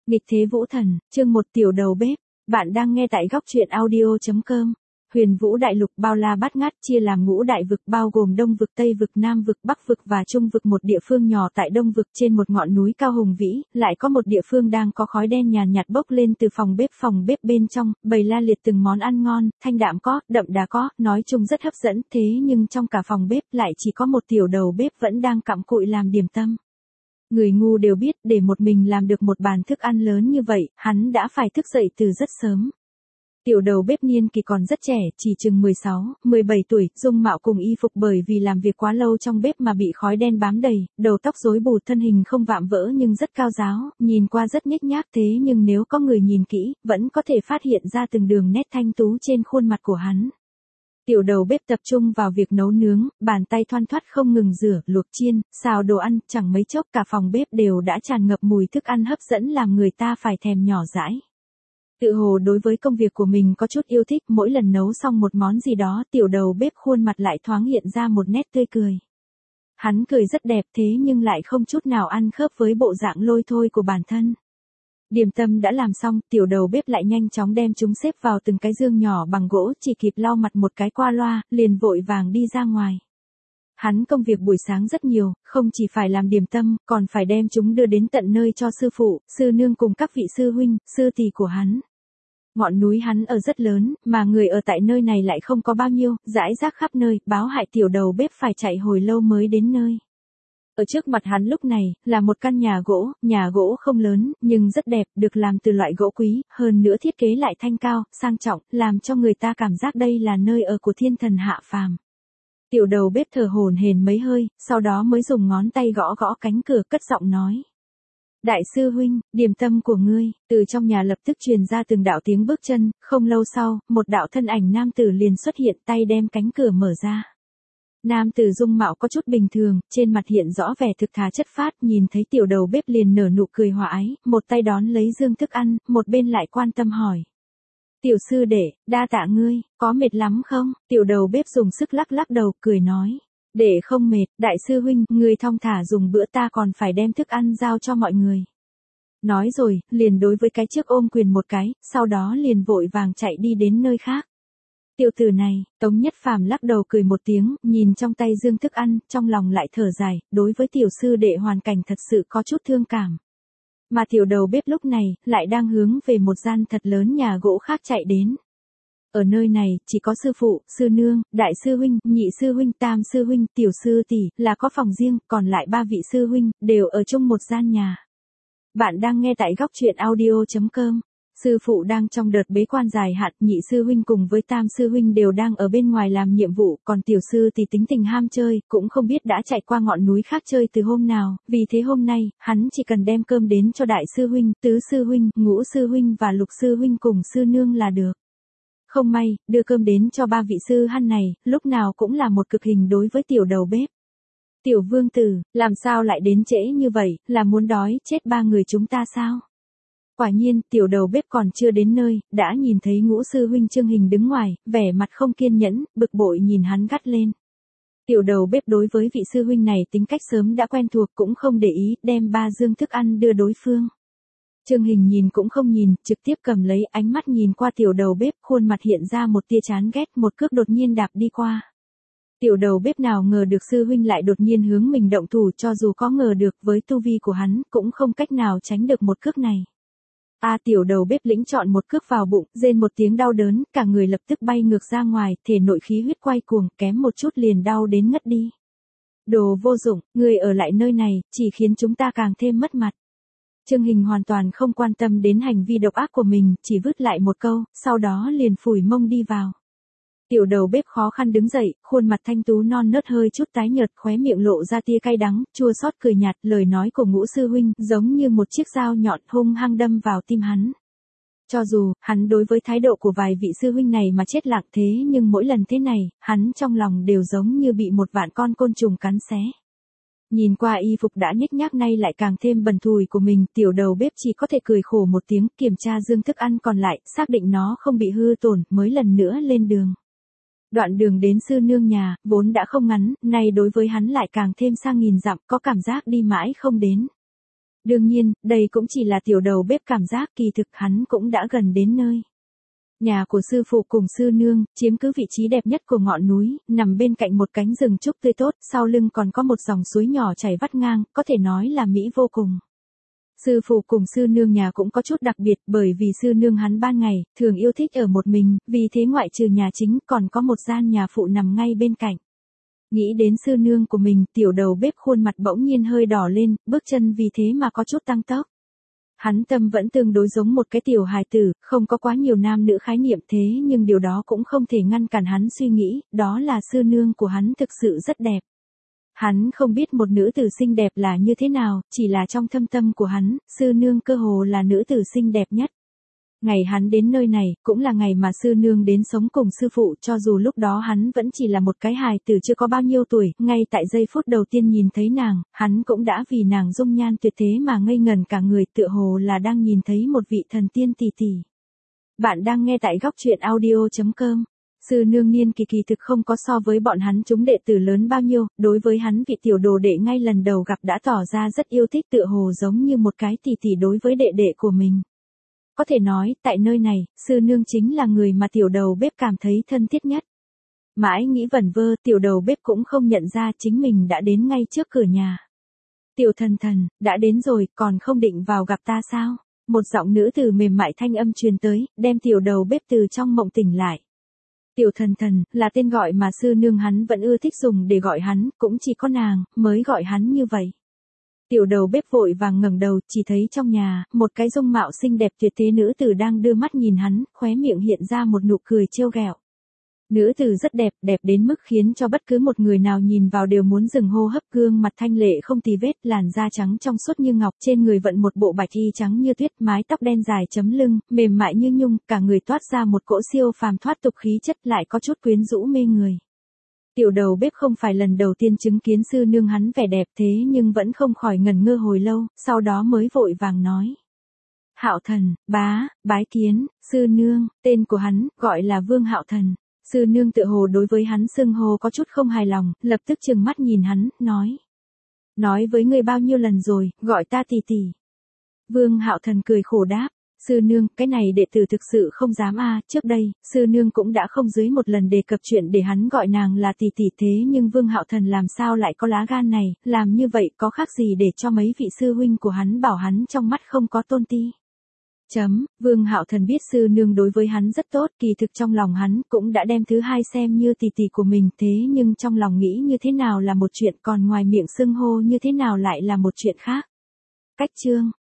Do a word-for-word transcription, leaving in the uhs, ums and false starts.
Nghịch thế vũ thần, chương một tiểu đầu bếp. Bạn đang nghe tại góc truyện audio chấm com. Huyền Vũ đại lục bao la bát ngát, chia làm ngũ đại vực bao gồm Đông vực, Tây vực, Nam vực, Bắc vực và Trung vực. Một địa phương nhỏ tại Đông vực trên một ngọn núi cao hùng vĩ, lại có một địa phương đang có khói đen nhàn nhạt bốc lên từ phòng bếp. Phòng bếp bên trong bày la liệt từng món ăn ngon, thanh đạm có, đậm đà có, nói chung rất hấp dẫn. Thế nhưng trong cả phòng bếp lại chỉ có một tiểu đầu bếp vẫn đang cặm cụi làm điểm tâm. Người ngu đều biết, để một mình làm được một bàn thức ăn lớn như vậy, hắn đã phải thức dậy từ rất sớm. Tiểu đầu bếp niên kỳ còn rất trẻ, chỉ chừng mười sáu, mười bảy tuổi, dung mạo cùng y phục bởi vì làm việc quá lâu trong bếp mà bị khói đen bám đầy, đầu tóc rối bù, thân hình không vạm vỡ nhưng rất cao ráo, nhìn qua rất nhếch nhác. Thế nhưng nếu có người nhìn kỹ, vẫn có thể phát hiện ra từng đường nét thanh tú trên khuôn mặt của hắn. Tiểu đầu bếp tập trung vào việc nấu nướng, bàn tay thoăn thoắt không ngừng rửa, luộc, chiên, xào đồ ăn, chẳng mấy chốc cả phòng bếp đều đã tràn ngập mùi thức ăn hấp dẫn làm người ta phải thèm nhỏ dãi. Tự hồ đối với công việc của mình có chút yêu thích, mỗi lần nấu xong một món gì đó, tiểu đầu bếp khuôn mặt lại thoáng hiện ra một nét tươi cười. Hắn cười rất đẹp thế nhưng lại không chút nào ăn khớp với bộ dạng lôi thôi của bản thân. Điểm tâm đã làm xong, tiểu đầu bếp lại nhanh chóng đem chúng xếp vào từng cái dương nhỏ bằng gỗ, chỉ kịp lau mặt một cái qua loa, liền vội vàng đi ra ngoài. Hắn công việc buổi sáng rất nhiều, không chỉ phải làm điểm tâm, còn phải đem chúng đưa đến tận nơi cho sư phụ, sư nương cùng các vị sư huynh, sư tỷ của hắn. Ngọn núi hắn ở rất lớn, mà người ở tại nơi này lại không có bao nhiêu, rải rác khắp nơi, báo hại tiểu đầu bếp phải chạy hồi lâu mới đến nơi. Ở trước mặt hắn lúc này, là một căn nhà gỗ, nhà gỗ không lớn, nhưng rất đẹp, được làm từ loại gỗ quý, hơn nữa thiết kế lại thanh cao, sang trọng, làm cho người ta cảm giác đây là nơi ở của thiên thần hạ phàm. Tiểu đầu bếp thở hổn hển mấy hơi, sau đó mới dùng ngón tay gõ gõ cánh cửa, cất giọng nói. Đại sư huynh, điểm tâm của ngươi. Từ trong nhà lập tức truyền ra từng đạo tiếng bước chân, không lâu sau, một đạo thân ảnh nam tử liền xuất hiện, tay đem cánh cửa mở ra. Nam tử dung mạo có chút bình thường, trên mặt hiện rõ vẻ thực thà chất phác, nhìn thấy tiểu đầu bếp liền nở nụ cười hòa ái, một tay đón lấy dương thức ăn, một bên lại quan tâm hỏi. Tiểu sư đệ, đa tạ ngươi, có mệt lắm không? Tiểu đầu bếp dùng sức lắc lắc đầu, cười nói. Để không mệt, đại sư huynh, ngươi thong thả dùng bữa, ta còn phải đem thức ăn giao cho mọi người. Nói rồi, liền đối với cái trước ôm quyền một cái, sau đó liền vội vàng chạy đi đến nơi khác. Tiểu tử này, Tống Nhất Phàm lắc đầu cười một tiếng, nhìn trong tay dương thức ăn, trong lòng lại thở dài, đối với tiểu sư đệ hoàn cảnh thật sự có chút thương cảm. Mà tiểu đầu bếp lúc này, lại đang hướng về một gian thật lớn nhà gỗ khác chạy đến. Ở nơi này, chỉ có sư phụ, sư nương, đại sư huynh, nhị sư huynh, tam sư huynh, tiểu sư tỷ, là có phòng riêng, còn lại ba vị sư huynh, đều ở chung một gian nhà. Bạn đang nghe tại góc truyện audio chấm com. Sư phụ đang trong đợt bế quan dài hạn, nhị sư huynh cùng với tam sư huynh đều đang ở bên ngoài làm nhiệm vụ, còn tiểu sư thì tính tình ham chơi, cũng không biết đã chạy qua ngọn núi khác chơi từ hôm nào, vì thế hôm nay, hắn chỉ cần đem cơm đến cho đại sư huynh, tứ sư huynh, ngũ sư huynh và lục sư huynh cùng sư nương là được. Không may, đưa cơm đến cho ba vị sư hăn này, lúc nào cũng là một cực hình đối với tiểu đầu bếp. Tiểu vương tử, làm sao lại đến trễ như vậy, là muốn đói chết ba người chúng ta sao? Quả nhiên, tiểu đầu bếp còn chưa đến nơi, đã nhìn thấy ngũ sư huynh Trương Hình đứng ngoài, vẻ mặt không kiên nhẫn, bực bội nhìn hắn gắt lên. Tiểu đầu bếp đối với vị sư huynh này tính cách sớm đã quen thuộc, cũng không để ý, đem ba dương thức ăn đưa đối phương. Trương Hình nhìn cũng không nhìn, trực tiếp cầm lấy, ánh mắt nhìn qua tiểu đầu bếp, khuôn mặt hiện ra một tia chán ghét, một cước đột nhiên đạp đi qua. Tiểu đầu bếp nào ngờ được sư huynh lại đột nhiên hướng mình động thủ, cho dù có ngờ được với tu vi của hắn, cũng không cách nào tránh được một cước này. A à, tiểu đầu bếp lĩnh chọn một cước vào bụng, rên một tiếng đau đớn, cả người lập tức bay ngược ra ngoài, thể nội khí huyết quay cuồng, kém một chút liền đau đến ngất đi. Đồ vô dụng, người ở lại nơi này, chỉ khiến chúng ta càng thêm mất mặt. Trương Hình hoàn toàn không quan tâm đến hành vi độc ác của mình, chỉ vứt lại một câu, sau đó liền phủi mông đi vào. Tiểu đầu bếp khó khăn đứng dậy, khuôn mặt thanh tú non nớt hơi chút tái nhợt, khóe miệng lộ ra tia cay đắng, chua xót cười nhạt, lời nói của ngũ sư huynh giống như một chiếc dao nhọn hung hăng đâm vào tim hắn. Cho dù, hắn đối với thái độ của vài vị sư huynh này mà chết lặng thế nhưng mỗi lần thế này, hắn trong lòng đều giống như bị một vạn con côn trùng cắn xé. Nhìn qua y phục đã nhếch nhác nay lại càng thêm bẩn thùi của mình, tiểu đầu bếp chỉ có thể cười khổ một tiếng, kiểm tra dương thức ăn còn lại, xác định nó không bị hư tổn, mới lần nữa lên đường. Đoạn đường đến sư nương nhà, vốn đã không ngắn, nay đối với hắn lại càng thêm sang nghìn dặm, có cảm giác đi mãi không đến. Đương nhiên, đây cũng chỉ là tiểu đầu bếp cảm giác, kỳ thực hắn cũng đã gần đến nơi. Nhà của sư phụ cùng sư nương, chiếm cứ vị trí đẹp nhất của ngọn núi, nằm bên cạnh một cánh rừng trúc tươi tốt, sau lưng còn có một dòng suối nhỏ chảy vắt ngang, có thể nói là mỹ vô cùng. Sư phụ cùng sư nương nhà cũng có chút đặc biệt, bởi vì sư nương hắn ban ngày, thường yêu thích ở một mình, vì thế ngoại trừ nhà chính còn có một gian nhà phụ nằm ngay bên cạnh. Nghĩ đến sư nương của mình, tiểu đầu bếp khuôn mặt bỗng nhiên hơi đỏ lên, bước chân vì thế mà có chút tăng tốc. Hắn tâm vẫn tương đối giống một cái tiểu hài tử, không có quá nhiều nam nữ khái niệm thế nhưng điều đó cũng không thể ngăn cản hắn suy nghĩ, đó là sư nương của hắn thực sự rất đẹp. Hắn không biết một nữ tử xinh đẹp là như thế nào, chỉ là trong thâm tâm của hắn, sư nương cơ hồ là nữ tử xinh đẹp nhất. Ngày hắn đến nơi này, cũng là ngày mà sư nương đến sống cùng sư phụ, cho dù lúc đó hắn vẫn chỉ là một cái hài tử chưa có bao nhiêu tuổi, ngay tại giây phút đầu tiên nhìn thấy nàng, hắn cũng đã vì nàng dung nhan tuyệt thế mà ngây ngẩn cả người, tựa hồ là đang nhìn thấy một vị thần tiên tỷ tỷ. Bạn đang nghe tại góc truyện audio chấm com. Sư nương niên kỳ kỳ thực không có so với bọn hắn chúng đệ tử lớn bao nhiêu, đối với hắn vị tiểu đồ đệ ngay lần đầu gặp đã tỏ ra rất yêu thích, tựa hồ giống như một cái tỷ tỷ đối với đệ đệ của mình. Có thể nói, tại nơi này, sư nương chính là người mà tiểu đầu bếp cảm thấy thân thiết nhất. Mãi nghĩ vẩn vơ, tiểu đầu bếp cũng không nhận ra chính mình đã đến ngay trước cửa nhà. Tiểu thần thần, đã đến rồi, còn không định vào gặp ta sao? Một giọng nữ từ mềm mại thanh âm truyền tới, đem tiểu đầu bếp từ trong mộng tỉnh lại. Tiểu thần thần, là tên gọi mà sư nương hắn vẫn ưa thích dùng để gọi hắn, cũng chỉ có nàng, mới gọi hắn như vậy. Tiểu đầu bếp vội vàng ngẩng đầu, chỉ thấy trong nhà, một cái dung mạo xinh đẹp tuyệt thế nữ tử đang đưa mắt nhìn hắn, khóe miệng hiện ra một nụ cười trêu ghẹo. Nữ tử rất đẹp, đẹp đến mức khiến cho bất cứ một người nào nhìn vào đều muốn dừng hô hấp, gương mặt thanh lệ không tì vết, làn da trắng trong suốt như ngọc, trên người vận một bộ bạch y trắng như tuyết, mái tóc đen dài chấm lưng, mềm mại như nhung, cả người toát ra một cỗ siêu phàm thoát tục khí chất, lại có chút quyến rũ mê người. Tiểu đầu bếp không phải lần đầu tiên chứng kiến sư nương hắn vẻ đẹp thế nhưng vẫn không khỏi ngẩn ngơ hồi lâu, sau đó mới vội vàng nói. Hạo Thần, bá, bái kiến, sư nương, tên của hắn, gọi là Vương Hạo Thần. Sư nương tự hồ đối với hắn xưng hô có chút không hài lòng, lập tức trừng mắt nhìn hắn, nói. Nói với người bao nhiêu lần rồi, gọi ta tỷ tỷ. Vương Hạo Thần cười khổ đáp. Sư nương, cái này đệ tử thực sự không dám a, trước đây, sư nương cũng đã không dưới một lần đề cập chuyện để hắn gọi nàng là tỷ tỷ thế nhưng Vương Hạo Thần làm sao lại có lá gan này, làm như vậy có khác gì để cho mấy vị sư huynh của hắn bảo hắn trong mắt không có tôn ti. Chấm, Vương Hạo Thần biết sư nương đối với hắn rất tốt, kỳ thực trong lòng hắn cũng đã đem thứ hai xem như tỷ tỷ của mình thế nhưng trong lòng nghĩ như thế nào là một chuyện còn ngoài miệng xưng hô như thế nào lại là một chuyện khác. Cách chương